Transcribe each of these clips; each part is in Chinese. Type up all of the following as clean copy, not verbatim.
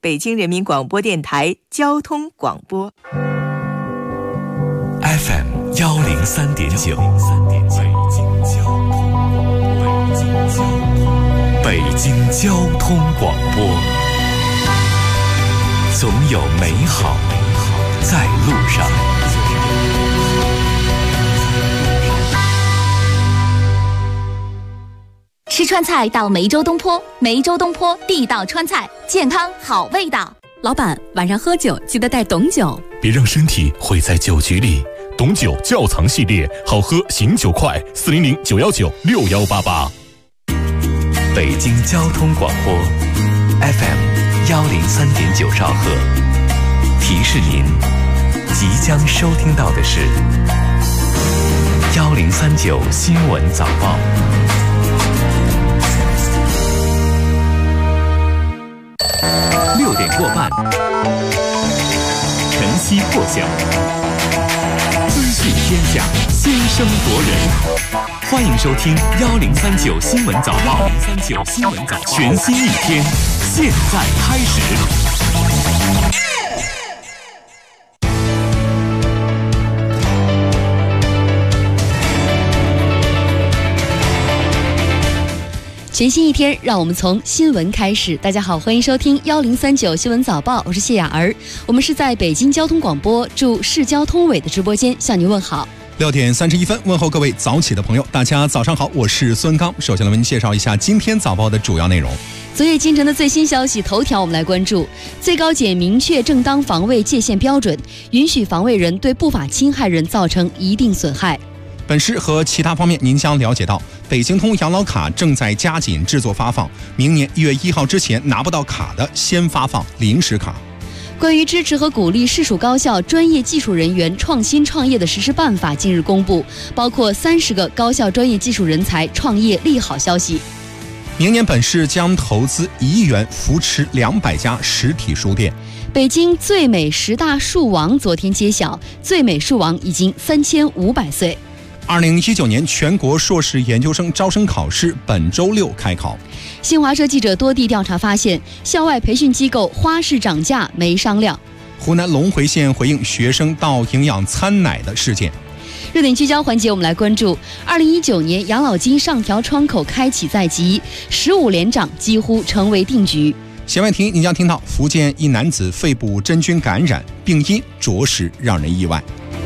北京人民广播电台交通广播 FM 103.9，北京交通广播，总有美好在路上。 吃川菜到梅州东坡，梅州东坡地道川菜，健康好味道。 老板，晚上喝酒记得带董酒， 别让身体毁在酒局里。董酒窖藏系列，好喝醒酒快，400-919-6188。北京交通广播 FM 103.9兆赫，提示您即将收听到的是1039新闻早报。6点过半，晨曦破晓，资讯天下，先声夺人。欢迎收听1039新闻早报，全新一天，现在开始。 全新一天，让我们从新闻开始。大家好，欢迎收听1039新闻早报，我是谢雅儿。我们是在北京交通广播驻市交通委的直播间向您问好。 6点31分，问候各位早起的朋友，大家早上好，我是孙刚。首先来为您介绍一下今天早报的主要内容。 昨夜今晨的最新消息头条，我们来关注最高检明确正当防卫界限标准，允许防卫人对不法侵害人造成一定损害。 本时和其他方面，您将了解到，北京通养老卡正在加紧制作发放，明年1月1号之前拿不到卡的，先发放临时卡。 关于支持和鼓励市属高校专业技术人员创新创业的实施办法近日公布，包括30个高校专业技术人才创业利好消息。 明年本市将投资1亿元扶持200家实体书店。 北京最美10大树王昨天揭晓，最美树王已经3500岁。 2019年全国硕士研究生招生考试本周6开考。 新华社记者多地调查发现，校外培训机构花式涨价没商量。 湖南隆回县回应学生倒营养餐奶的事件。 热点聚焦环节，我们来关注2019年养老金上调窗口开启在即，15连涨几乎成为定局。 弦外题，你将听到福建一男子肺部真菌感染，病因着实让人意外。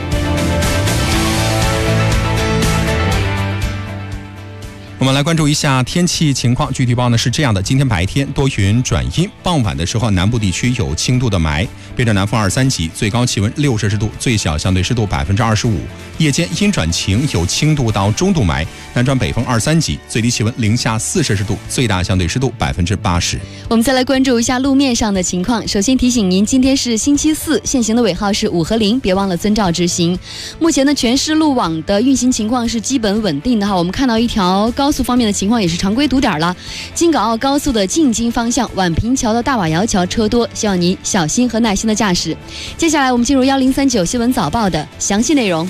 我们来关注一下天气情况，具体报呢是这样的：今天白天多云转阴，傍晚的时候南部地区有轻度的霾，北转南风2、3级，最高气温6摄氏度，最小相对湿度25%。夜间阴转晴，有轻度到中度霾，南转北风2、3级，最低气温零下4摄氏度，最大相对湿度80%。 我们再来关注一下路面上的情况。首先提醒您，今天是星期四，限行的尾号是5和0，别忘了遵照执行。目前呢，全市路网的运行情况是基本稳定的哈。我们看到一条高速方面的情况也是常规堵点了，京港澳高速的进京方向宛平桥到大瓦窑桥车多，希望您小心和耐心的驾驶。接下来我们进入1039新闻早报的详细内容。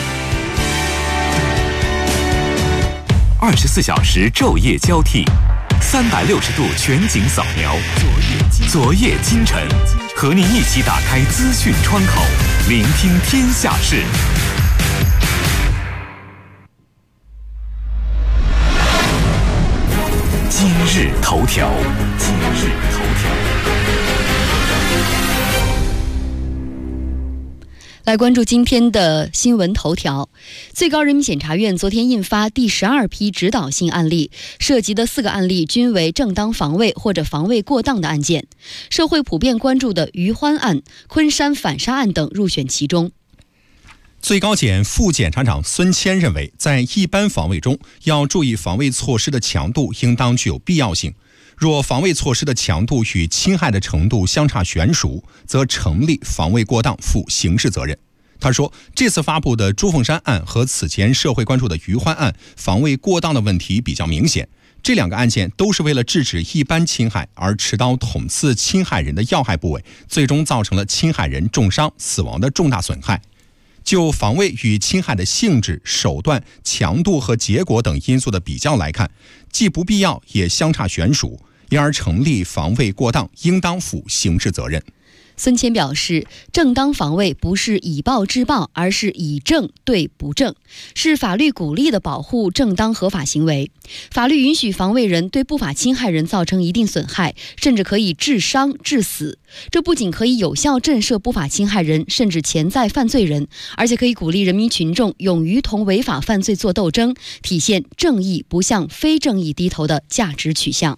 24小时昼夜交替，360度全景扫描，昨夜今晨，和您一起打开资讯窗口，聆听天下事。今日头条。 来关注今天的新闻头条。最高人民检察院昨天印发第12批指导性案例，涉及的4个案例均为正当防卫或者防卫过当的案件。社会普遍关注的余欢案、昆山反杀案等入选其中。 最高检副检察长孙谦认为，在一般防卫中，要注意防卫措施的强度应当具有必要性。若防卫措施的强度与侵害的程度相差悬殊，则成立防卫过当负刑事责任。他说，这次发布的朱凤山案和此前社会关注的余欢案，防卫过当的问题比较明显。这2个案件都是为了制止一般侵害而持刀捅刺侵害人的要害部位，最终造成了侵害人重伤、死亡的重大损害。就防卫与侵害的性质、手段、强度和结果等因素的比较来看，既不必要也相差悬殊， 因而成立防卫过当，应当负刑事责任。 孙谦表示，正当防卫不是以暴制暴，而是以正对不正，是法律鼓励的保护正当合法行为。法律允许防卫人对不法侵害人造成一定损害，甚至可以致伤致死。这不仅可以有效震慑不法侵害人甚至潜在犯罪人，而且可以鼓励人民群众勇于同违法犯罪做斗争，体现正义不向非正义低头的价值取向。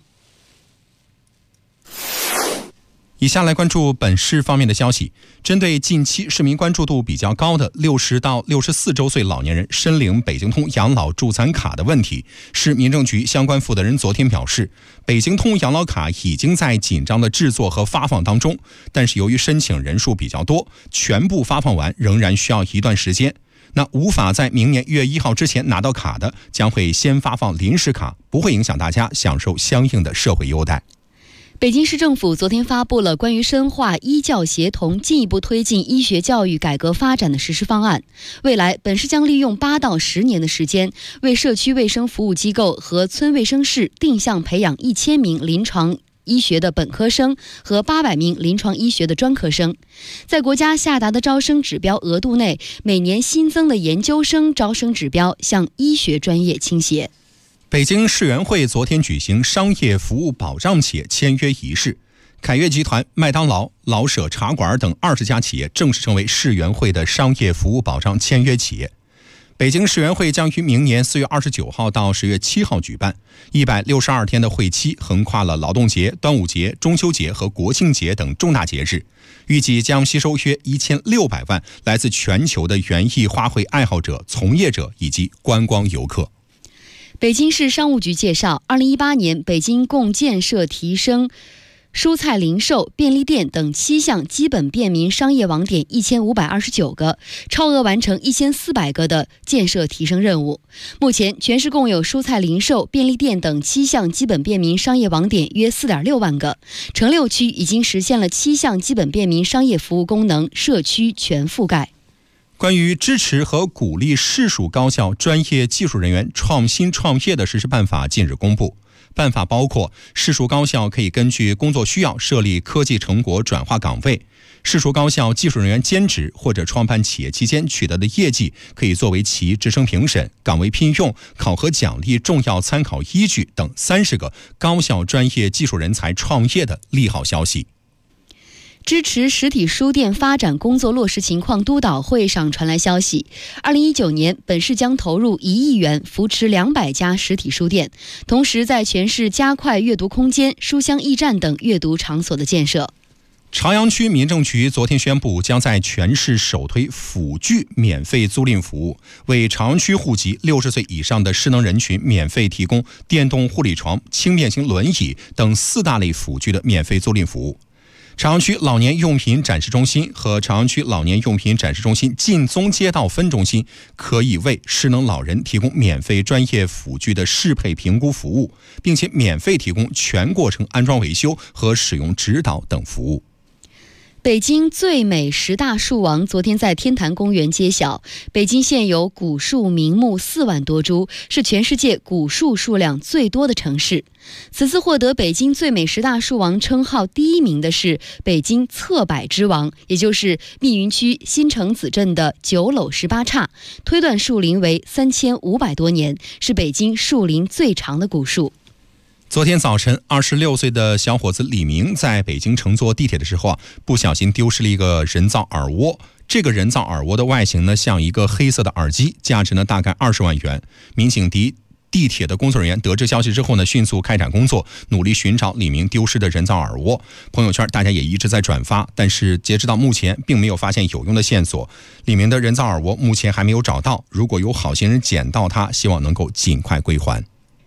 以下来关注本市方面的消息。针对近期市民关注度比较高的60到64周岁老年人申领北京通养老助残卡的问题，市民政局相关负责人昨天表示，北京通养老卡已经在紧张的制作和发放当中，但是由于申请人数比较多，全部发放完仍然需要一段时间。那无法在明年1月1号之前拿到卡的，将会先发放临时卡，不会影响大家享受相应的社会优待。 北京市政府昨天发布了关于深化医教协同、进一步推进医学教育改革发展的实施方案。未来，本市将利用8到10年的时间，为社区卫生服务机构和村卫生室定向培养1000名临床医学的本科生和800名临床医学的专科生。在国家下达的招生指标额度内，每年新增的研究生招生指标向医学专业倾斜。 北京世园会昨天举行商业服务保障企业签约仪式，凯悦集团、麦当劳、老舍茶馆等20家企业正式成为世园会的商业服务保障签约企业。北京世园会将于明年4月29号到10月7号举办，162天的会期横跨了劳动节、端午节、中秋节和国庆节等重大节日，预计将吸收约1600万来自全球的园艺花卉爱好者、从业者以及观光游客。 北京市商务局介绍，2018年北京共建设提升蔬菜零售、便利店等7项基本便民商业网点1529个，超额完成1400个的建设提升任务。目前，全市共有蔬菜零售、便利店等7项基本便民商业网点约4.6万个，城6区已经实现了7项基本便民商业服务功能社区全覆盖。 关于支持和鼓励市属高校专业技术人员创新创业的实施办法近日公布。办法包括，市属高校可以根据工作需要设立科技成果转化岗位，市属高校技术人员兼职或者创办企业期间取得的业绩可以作为其职称评审、岗位聘用、考核奖励重要参考依据等30个高校专业技术人才创业的利好消息。 支持实体书店发展工作落实情况督导会上传来消息，2019年本市将投入1亿元扶持200家实体书店，同时在全市加快阅读空间、书香驿站等阅读场所的建设。 朝阳区民政局昨天宣布，将在全市首推辅具免费租赁服务，为朝阳区户籍60岁以上的失能人群免费提供电动护理床、轻便型轮椅等4大类辅具的免费租赁服务。朝阳区老年用品展示中心和朝阳区老年用品展示中心劲宗街道分中心可以为失能老人提供免费专业辅具的适配评估服务，并且免费提供全过程安装维修和使用指导等服务。 北京最美10大树王昨天在天坛公园揭晓，北京现有古树名木4万多株，是全世界古树数量最多的城市。此次获得北京最美10大树王称号第1名的是北京侧柏之王，也就是密云区新城子镇的9楼18岔，推断树龄为3500多年，是北京树龄最长的古树。 昨天早晨，26岁的小伙子李明在北京乘坐地铁的时候不小心丢失了一个人造耳蜗。这个人造耳蜗的外形呢，像一个黑色的耳机，价值呢大概20万元。民警地铁的工作人员得知消息之后呢，迅速开展工作，努力寻找李明丢失的人造耳蜗。朋友圈大家也一直在转发，但是截止到目前，并没有发现有用的线索。李明的人造耳蜗目前还没有找到，如果有好心人捡到它，希望能够尽快归还。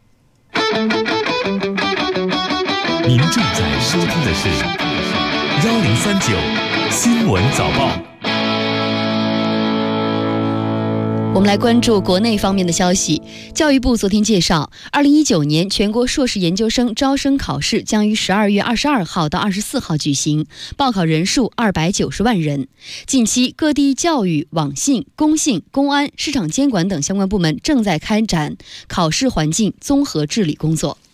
您正在收听的是1039新闻早报。 我们来关注国内方面的消息。教育部昨天介绍，2019年全国硕士研究生招生考试将于12月22号到24号举行，报考人数290万人。近期，各地教育、网信、工信、公安、市场监管等相关部门正在开展考试环境综合治理工作。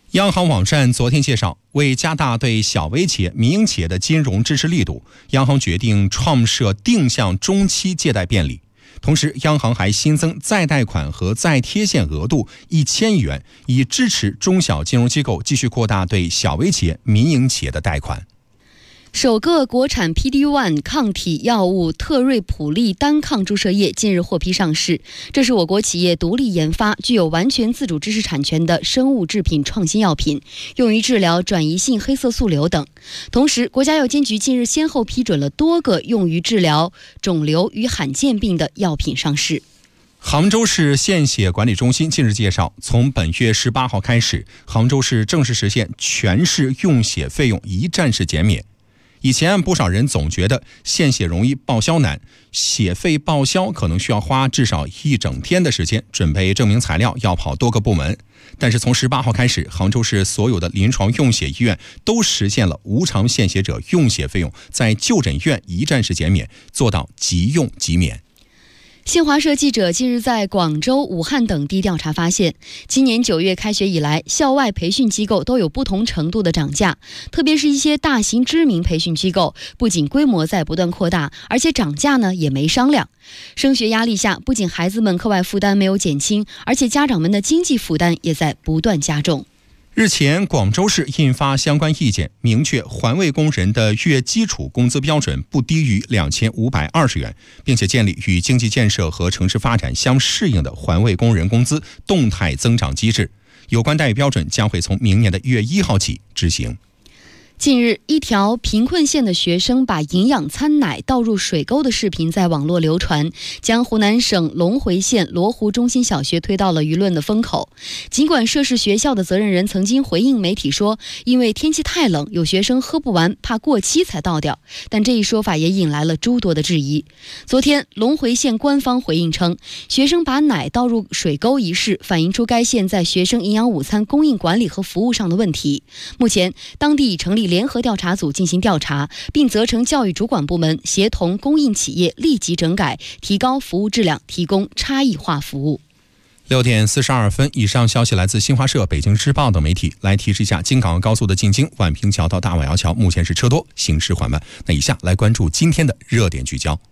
央行网站昨天介绍，为加大对小微企业、民营企业的金融支持力度，央行决定创设定向中期借贷便利。同时，央行还新增再贷款和再贴现额度1000亿元，以支持中小金融机构继续扩大对小微企业、民营企业的贷款。 首个国产 PD-1 抗体药物特瑞普利单抗注射液近日获批上市，这是我国企业独立研发、具有完全自主知识产权的生物制品创新药品，用于治疗转移性黑色素瘤等。同时，国家药监局近日先后批准了多个用于治疗肿瘤与罕见病的药品上市。 杭州市献血管理中心近日介绍，从本月18号开始，杭州市正式实现全市用血费用一站式减免。以前不少人总觉得献血容易报销难，血费报销可能需要花至少1整天的时间，准备证明材料，要跑多个部门。但是从18号开始，杭州市所有的临床用血医院都实现了无偿献血者用血费用在就诊院一站式减免，做到即用即免。 新华社记者近日在广州、武汉等地调查发现，今年9月开学以来，校外培训机构都有不同程度的涨价，特别是一些大型知名培训机构，不仅规模在不断扩大，而且涨价呢也没商量。升学压力下，不仅孩子们课外负担没有减轻，而且家长们的经济负担也在不断加重。 日前，广州市印发相关意见，明确环卫工人的月基础工资标准不低于2520元，并且建立与经济建设和城市发展相适应的环卫工人工资动态增长机制。有关待遇标准将会从明年的1月1号起执行。 近日，一条贫困县的学生把营养餐奶倒入水沟的视频在网络流传，将湖南省隆回县罗湖中心小学推到了舆论的风口。尽管涉事学校的责任人曾经回应媒体说，因为天气太冷，有学生喝不完，怕过期才倒掉，但这一说法也引来了诸多的质疑。昨天，隆回县官方回应称，学生把奶倒入水沟一事反映出该县在学生营养午餐供应管理和服务上的问题。目前，当地已成立联合调查组进行调查，并责成教育主管部门协同供应企业立即整改，提高服务质量，提供差异化服务。 6点42分，以上消息来自新华社、北京日报等媒体。来提示一下，京港澳高速的进京宛平桥到大瓦窑桥目前是车多，行驶缓慢。那以下来关注今天的热点聚焦，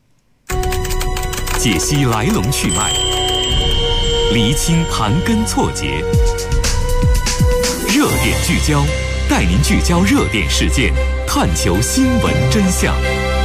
解析来龙去脉，厘清盘根错节，热点聚焦，带您聚焦热点事件，探求新闻真相。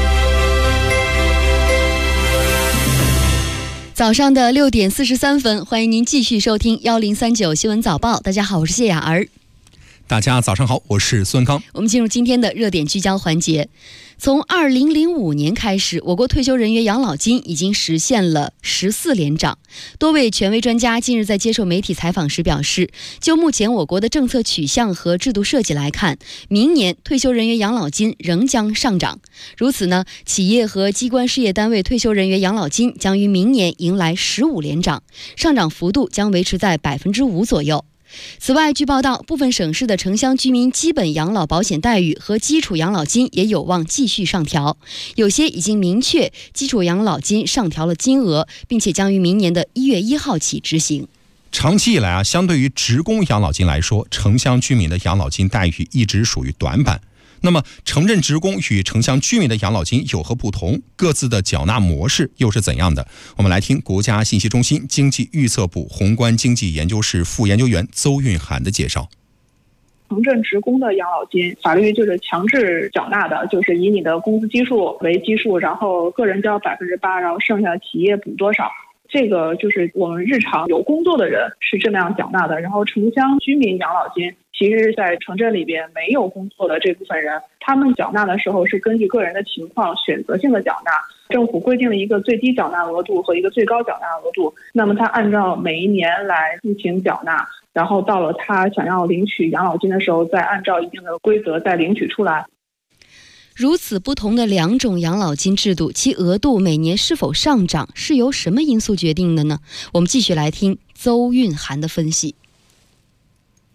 早上的6点43分，欢迎您继续收听1039新闻早报。大家好，我是谢雅儿。 大家早上好，我是孙刚。 我们进入今天的热点聚焦环节。从2005年开始，我国退休人员养老金已经实现了14连涨。多位权威专家近日在接受媒体采访时表示，就目前我国的政策取向和制度设计来看，明年退休人员养老金仍将上涨。如此呢，企业和机关事业单位退休人员养老金将于明年迎来15连涨，上涨幅度将维持在5%左右。此外，据报道，部分省市的城乡居民基本养老保险待遇和基础养老金也有望继续上调，有些已经明确基础养老金上调了金额，并且将于明年的1月1号起执行。 长期以来相对于职工养老金来说，城乡居民的养老金待遇一直属于短板。那么，城镇职工与城乡居民的养老金有何不同？各自的缴纳模式又是怎样的？我们来听国家信息中心经济预测部宏观经济研究室副研究员邹韵涵的介绍。 城镇职工的养老金，法律就是强制缴纳的，就是以你的工资基数为基数，然后个人交8%，然后剩下企业补多少。这个就是我们日常有工作的人是这么样缴纳的。然后城乡居民养老金，其实在城镇里边没有工作的这部分人，他们缴纳的时候是根据个人的情况选择性的缴纳。政府规定了一个最低缴纳额度和一个最高缴纳额度，那么他按照每一年来进行缴纳，然后到了他想要领取养老金的时候，再按照一定的规则再领取出来。 如此不同的2种养老金制度，其额度每年是否上涨，是由什么因素决定的呢？我们继续来听邹韵涵的分析。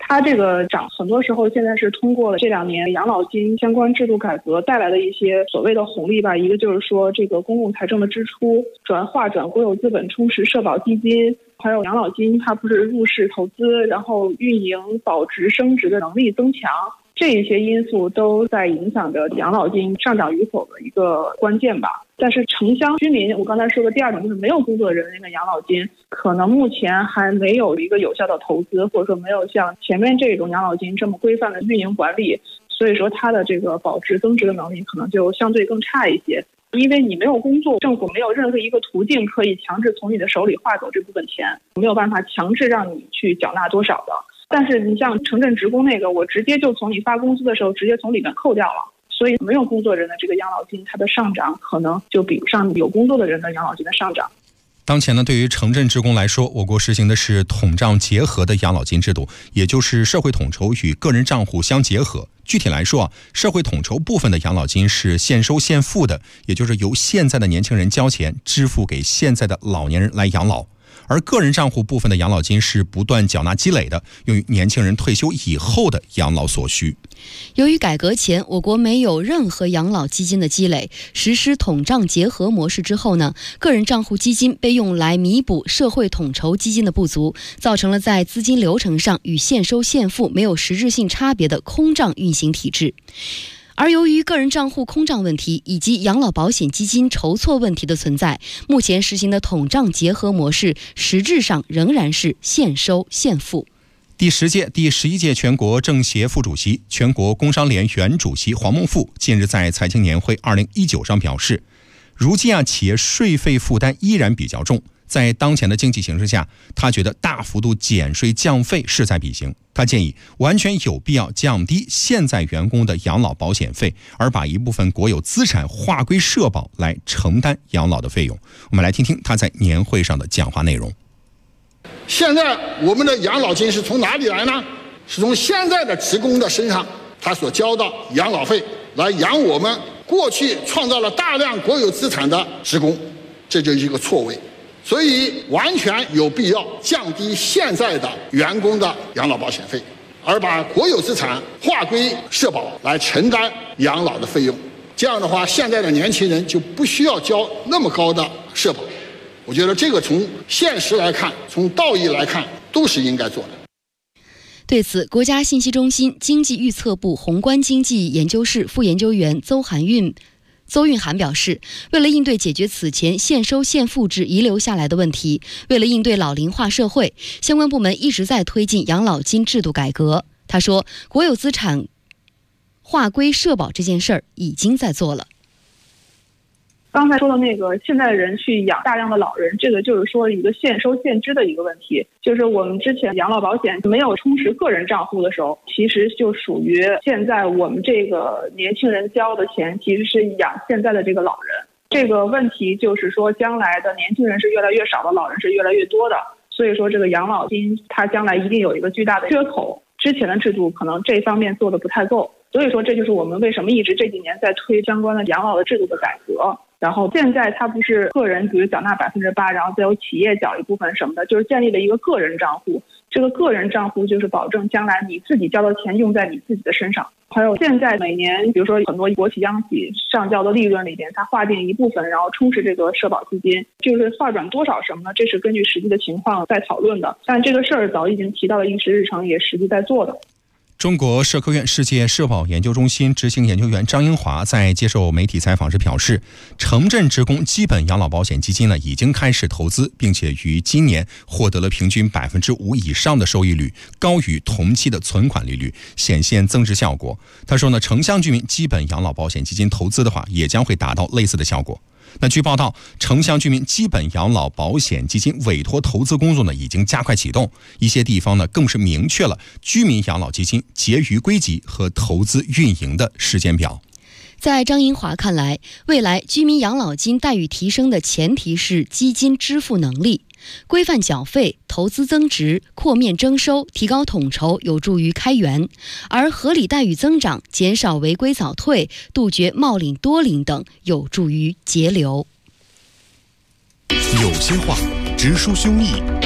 它这个涨很多时候现在是通过了这2年养老金相关制度改革带来的一些所谓的红利吧。一个就是说这个公共财政的支出转国有资本充实社保基金，还有养老金它不是入市投资，然后运营保值升值的能力增强，这一些因素都在影响着养老金上涨与否的一个关键吧。但是城乡居民，我刚才说的第2种就是没有工作的人，那个养老金可能目前还没有一个有效的投资，或者说没有像前面这种养老金这么规范的运营管理，所以说它的这个保值增值的能力可能就相对更差一些。因为你没有工作，政府没有任何一个途径可以强制从你的手里划走这部分钱，没有办法强制让你去缴纳多少的。但是你像城镇职工那个，我直接就从你发工资的时候直接从里面扣掉了，所以没有工作人的这个养老金它的上涨可能就比不上有工作的人的养老金的上涨。 当前呢，对于城镇职工来说，我国实行的是统账结合的养老金制度，也就是社会统筹与个人账户相结合。具体来说社会统筹部分的养老金是现收现付的，也就是由现在的年轻人交钱支付给现在的老年人来养老。而个人账户部分的养老金是不断缴纳积累的，用于年轻人退休以后的养老所需。 由于改革前我国没有任何养老基金的积累，实施统账结合模式之后呢，个人账户基金被用来弥补社会统筹基金的不足，造成了在资金流程上与现收现付没有实质性差别的空账运行体制。而由于个人账户空账问题以及养老保险基金筹措问题的存在，目前实行的统账结合模式实质上仍然是现收现付。 第11届全国政协副主席、全国工商联原主席黄孟富近日在财经年会2019上表示，如今企业税费负担依然比较重，在当前的经济形势下，他觉得大幅度减税降费势在必行。他建议完全有必要降低现在员工的养老保险费，而把一部分国有资产划归社保来承担养老的费用。我们来听听他在年会上的讲话内容。 现在我们的养老金是从哪里来呢？是从现在的职工的身上，他所交的养老费来养我们过去创造了大量国有资产的职工，这就是一个错位。所以完全有必要降低现在的员工的养老保险费，而把国有资产划归社保来承担养老的费用。这样的话，现在的年轻人就不需要交那么高的社保。我觉得这个从现实来看，从道义来看，都是应该做的。 对此，国家信息中心经济预测部宏观经济研究室副研究员邹运涵表示，为了应对解决此前现收现付制遗留下来的问题，为了应对老龄化社会，相关部门一直在推进养老金制度改革。他说，国有资产划归社保这件事儿已经在做了。 刚才说的那个现在人去养大量的老人，这个就是说一个现收现支的一个问题，就是我们之前养老保险没有充实个人账户的时候，其实就属于现在我们这个年轻人交的钱其实是养现在的这个老人。这个问题就是说将来的年轻人是越来越少的，老人是越来越多的，所以说这个养老金它将来一定有一个巨大的缺口，之前的制度可能这方面做的不太够，所以说这就是我们为什么一直这几年在推相关的养老的制度的改革。然后现在它不是个人比如缴纳8%，然后再由企业缴一部分什么的，就是建立了一个个人账户。这个个人账户就是保证将来你自己交的钱用在你自己的身上。还有现在每年比如说很多国企央企上交的利润里边，它划定一部分然后充实这个社保基金，就是划转多少什么呢，这是根据实际的情况在讨论的，但这个事儿早已经提到了议事日程，也实际在做的。 中国社科院世界社保研究中心执行研究员张英华在接受媒体采访时表示，城镇职工基本养老保险基金已经开始投资，并且于今年获得了平均5%以上的收益率，高于同期的存款利率，显现增值效果。他说城乡居民基本养老保险基金投资的话，也将会达到类似的效果。那据报道，城乡居民基本养老保险基金委托投资工作已经加快启动，一些地方更是明确了居民养老基金结余归集和投资运营的时间表。 在张英华看来，未来居民养老金待遇提升的前提是基金支付能力。规范缴费、投资增值、扩面征收、提高统筹有助于开源，而合理待遇增长、减少违规早退、杜绝冒领多领等有助于节流。 有些话直抒胸臆，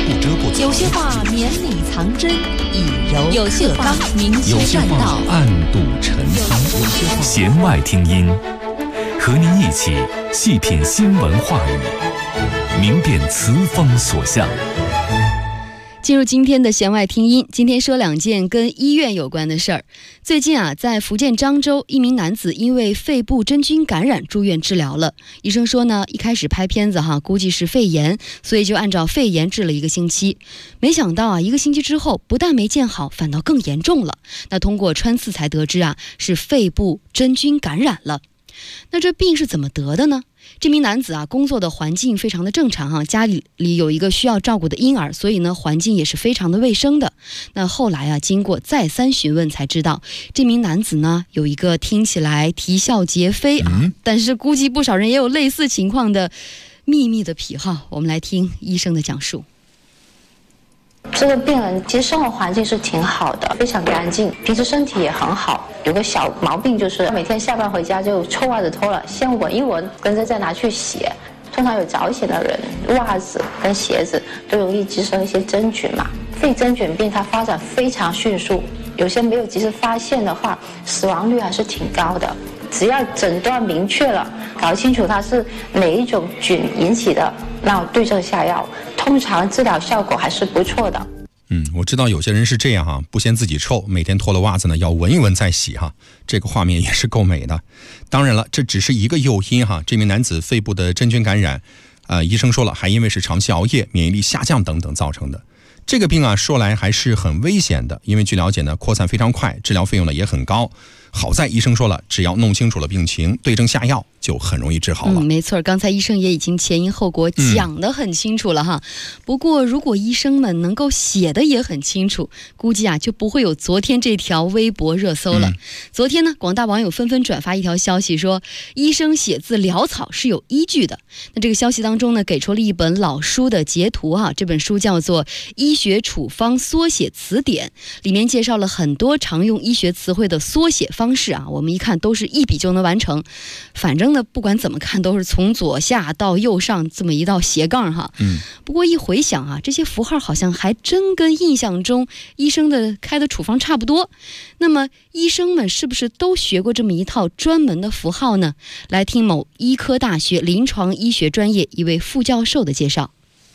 不遮不藏， 有些话绵里藏针，以柔有些话明有些确栈道， 话暗度陈仓，弦外听音，和您一起细品新闻话语，明辨词风所向。 进入今天的弦外听音，今天说两件跟医院有关的事儿。最近在福建漳州，一名男子因为肺部真菌感染住院治疗了。医生说呢，一开始拍片子估计是肺炎，所以就按照肺炎治了1个星期。没想到1个星期之后，不但没见好，反倒更严重了。那通过穿刺才得知是肺部真菌感染了。那这病是怎么得的呢？这名男子工作的环境非常的正常家里有一个需要照顾的婴儿，所以呢环境也是非常的卫生的。那后来经过再三询问才知道，这名男子呢有一个听起来啼笑皆非但是估计不少人也有类似情况的秘密的癖好。我们来听医生的讲述。 这个病人其实生活环境是挺好的，非常干净，平时身体也很好。有个小毛病就是每天下班回家就臭袜子脱了，先闻一闻，跟着再拿去洗。通常有早血的人，袜子跟鞋子都容易滋生一些真菌嘛。肺真菌病它发展非常迅速，有些没有及时发现的话，死亡率还是挺高的。只要诊断明确了，搞清楚它是哪一种菌引起的，那对症下药，通常治疗效果还是不错的。 我知道有些人是这样不嫌自己臭，每天脱了袜子呢要闻一闻再洗这个画面也是够美的。当然了，这只是一个诱因这名男子肺部的真菌感染，医生说了，还因为是长期熬夜、免疫力下降等等造成的。这个病说来还是很危险的，因为据了解呢，扩散非常快，治疗费用呢也很高。好在医生说了，只要弄清楚了病情，对症下药，就很容易治好了。 没错，刚才医生也已经前因后果讲得很清楚了不过如果医生们能够写得也很清楚，估计就不会有昨天这条微博热搜了。昨天呢，广大网友纷纷转发一条消息说，医生写字潦草是有依据的。那这个消息当中呢，给出了一本老书的截图这本书叫做《医学处方缩写词典》，里面介绍了很多常用医学词汇的缩写方式我们一看都是一笔就能完成。反正呢，不管怎么看都是从左下到右上这么一道斜杠不过一回想这些符号好像还真跟印象中医生的开的处方差不多。那么医生们是不是都学过这么一套专门的符号呢？来听某医科大学临床医学专业一位副教授的介绍。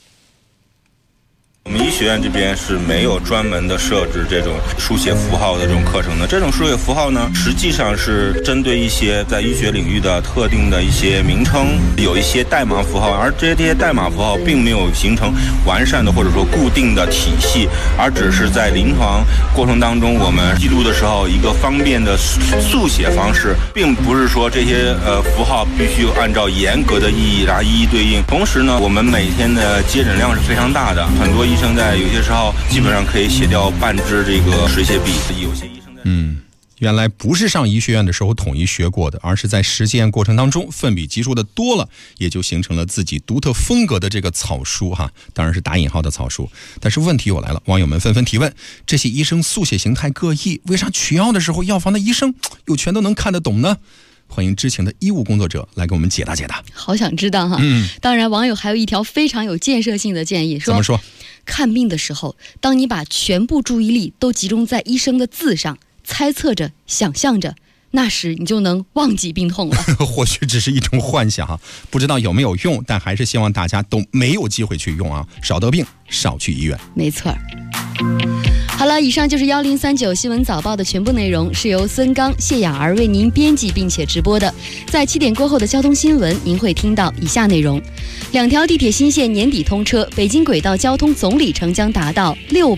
我们医学院这边是没有专门的设置这种书写符号的这种课程的。这种书写符号呢，实际上是针对一些在医学领域的特定的一些名称，有一些代码符号，而这些代码符号并没有形成完善的或者说固定的体系，而只是在临床过程当中我们记录的时候一个方便的速写方式，并不是说这些符号必须按照严格的意义来一一对应。同时呢，我们每天的接诊量是非常大的，很多医生在有些时候基本上可以写掉半支这个水写笔。有些医生在原来不是上医学院的时候统一学过的，而是在实践过程当中奋笔疾书的多了，也就形成了自己独特风格的这个草书当然是打引号的草书。但是问题又来了，网友们纷纷提问，这些医生速写形态各异，为啥取药的时候药房的医生又全都能看得懂呢？欢迎知情的医务工作者来给我们解答解答。 好想知道当然网友还有一条非常有建设性的建议， 怎么说？ 看病的时候，当你把全部注意力都集中在医生的字上，猜测着想象着，那时你就能忘记病痛了。 或许只是一种幻想不知道有没有用，但还是希望大家都没有机会去用少得病，少去医院。 没错。好了，以上就是1039新闻早报的全部内容，是由孙刚、谢雅儿为您编辑并且直播的。在7点过后的交通新闻，您会听到以下内容：2条地铁新线年底通车，北京轨道交通总里程将达到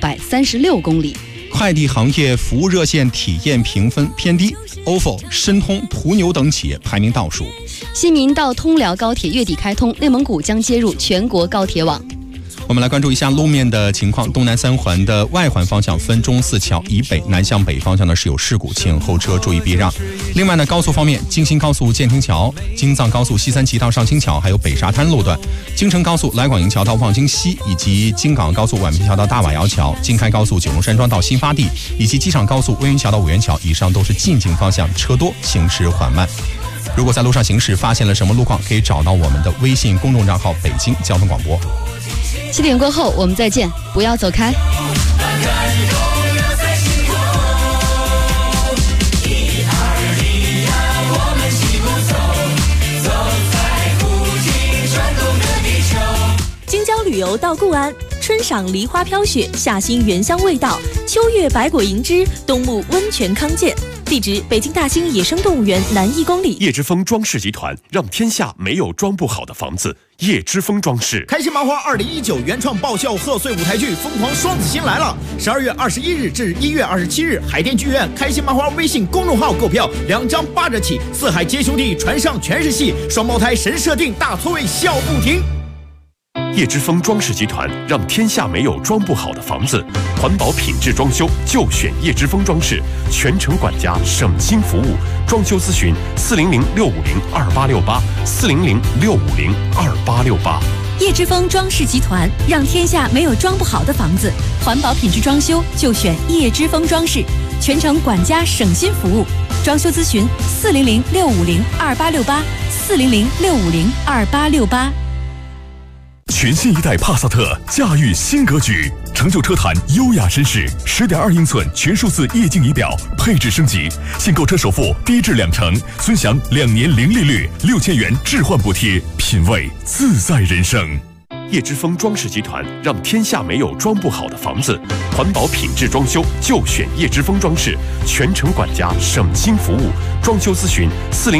636公里。 快递行业服务热线体验评分偏低 ，ofo、申通、途牛等企业排名倒数。 新民到通辽高铁月底开通，内蒙古将接入全国高铁网。 我们来关注一下路面的情况。东南3环的外环方向分钟寺桥以北南向北方向呢是有事故，请后车注意避让。另外呢，高速方面，京新高速建亭桥、京藏高速西三旗到上清桥，还有北沙滩路段，京承高速来广营桥到望京西，以及京港高速宛平桥到大瓦窑桥，京开高速九龙山庄到新发地，以及机场高速温榆桥到五元桥，以上都是进京方向车多，行驶缓慢。如果在路上行驶发现了什么路况，可以找到我们的微信公众账号北京交通广播。 7点过后我们再见，不要走开。 京郊旅游到固安，春赏梨花飘雪，夏欣原香味道，秋月百果盈枝，冬沐温泉康健。地址：北京大兴野生动物园南1公里。 叶之峰装饰集团让天下没有装不好的房子。叶之峰装饰。 开心麻花2019原创爆笑贺岁舞台剧《疯狂双子星》来了！12月21日至1月27日，海淀剧院开心麻花微信公众号购票，2张8折起。四海皆兄弟，船上全是戏，双胞胎神设定，大错位笑不停。 叶之峰装饰集团让天下没有装不好的房子，环保品质装修就选叶之峰装饰，全程管家，省心服务。装修咨询400-650-2868，400-650-2868。 叶之峰装饰集团让天下没有装不好的房子，环保品质装修就选叶之峰装饰，全程管家，省心服务。装修咨询400-650-2868，400-650-2868。 全新一代帕萨特驾驭新格局，成就车坛优雅绅士。10.2英寸全数字液晶仪表，配置升级，现购车首付低至2成，尊享2年零利率，6000元置换补贴，品味自在人生。 叶之峰装饰集团让天下没有装不好的房子，环保品质装修就选叶之峰装饰，全程管家，省心服务。装修咨询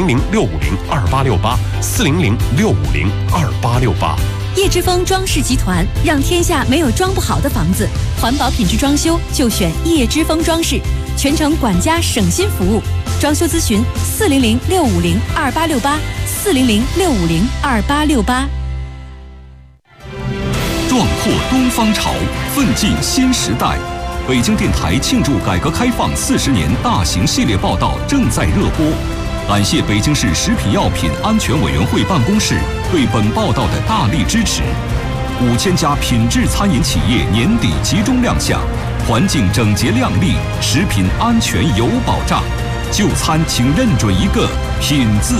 400-650-2868，400-650-2868。 叶之峰装饰集团让天下没有装不好的房子，环保品质装修就选叶之峰装饰，全程管家，省心服务。装修咨询400-650-2868，400-650-2868。 壮阔东方潮，奋进新时代。北京电台庆祝改革开放40年大型系列报道正在热播。感谢北京市食品药品安全委员会办公室对本报道的大力支持。5000家品质餐饮企业年底集中亮相，环境整洁亮丽，食品安全有保障。就餐请认准一个品字。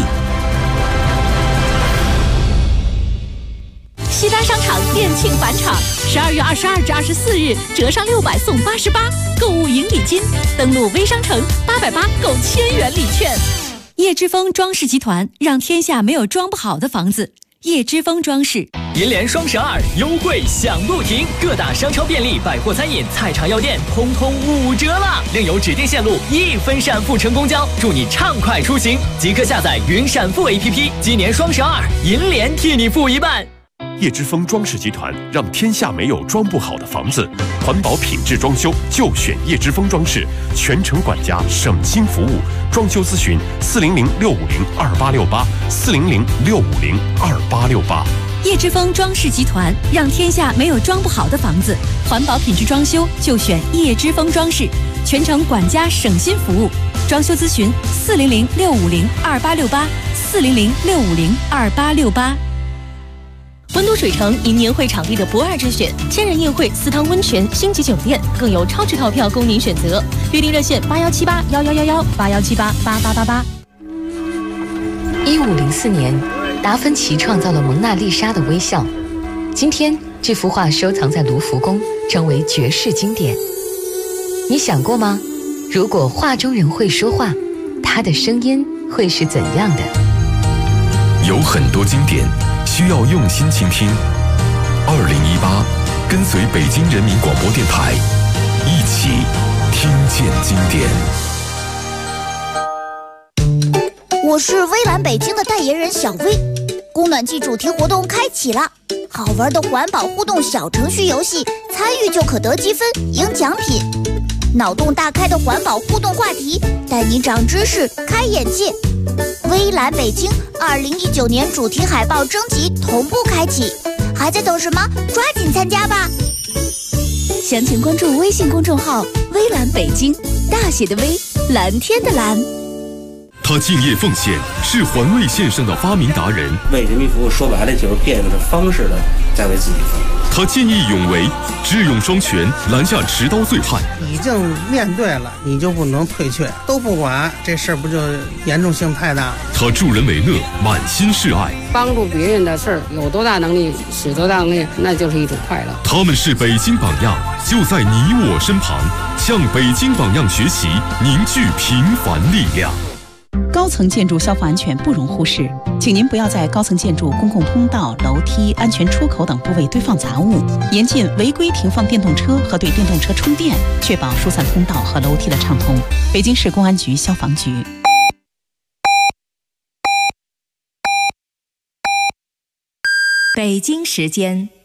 西单商场店庆返场，12月22至24日折上600送88，购物赢礼金。登录微商城880购1000元礼券。叶之峰装饰集团让天下没有装不好的房子。叶之峰装饰。 银联双12优惠享不停，各大商超便利、百货餐饮、菜场药店通通5折了，另有指定线路1分闪付乘公交，祝你畅快出行。即刻下载云闪付 APP， 今年双12银联替你付一半。 叶之峰装饰集团让天下没有装不好的房子，环保品质装修就选叶之峰装饰，全程管家，省心服务。装修咨询400-650-2868，400-650-2868。 叶之峰装饰集团让天下没有装不好的房子，环保品质装修就选叶之峰装饰，全程管家，省心服务。装修咨询400-650-2868，400-650-2868。温都水城迎年会场地的不二之选，千人宴会、4汤温泉、星级酒店，更有超值套票供您选择。预订热线81781111，8178888888。 1504年，达芬奇创造了蒙娜丽莎的微笑。今天，这幅画收藏在卢浮宫，成为绝世经典。你想过吗？如果画中人会说话，他的声音会是怎样的？ 有很多经典需要用心倾听。2018，跟随北京人民广播电台，一起听见经典。 我是微蓝北京的代言人小薇。供暖季主题活动开启了，好玩的环保互动小程序游戏，参与就可得积分、赢奖品。脑洞大开的环保互动话题，带你长知识、开眼界。微蓝北京2019年主题海报征集同步开启，还在等什么？抓紧参加吧！ 详情关注微信公众号“微蓝北京”，大写的微，蓝天的蓝。 他敬业奉献，是环卫线上的发明达人。 为人民服务，说白了就是变着方式的在为自己服务。 他见义勇为，智勇双全，拦下持刀醉汉。 已经面对了，你就不能退却，都不管，这事儿不就严重性太大？ 他助人为乐，满心是爱。 帮助别人的事儿，有多大能力使多大能力，那就是一种快乐。 他们是北京榜样，就在你我身旁，向北京榜样学习，凝聚平凡力量。 高层建筑消防安全不容忽视，请您不要在高层建筑公共通道、楼梯、安全出口等部位堆放杂物，严禁违规停放电动车和对电动车充电，确保疏散通道和楼梯的畅通。北京市公安局消防局。 北京时间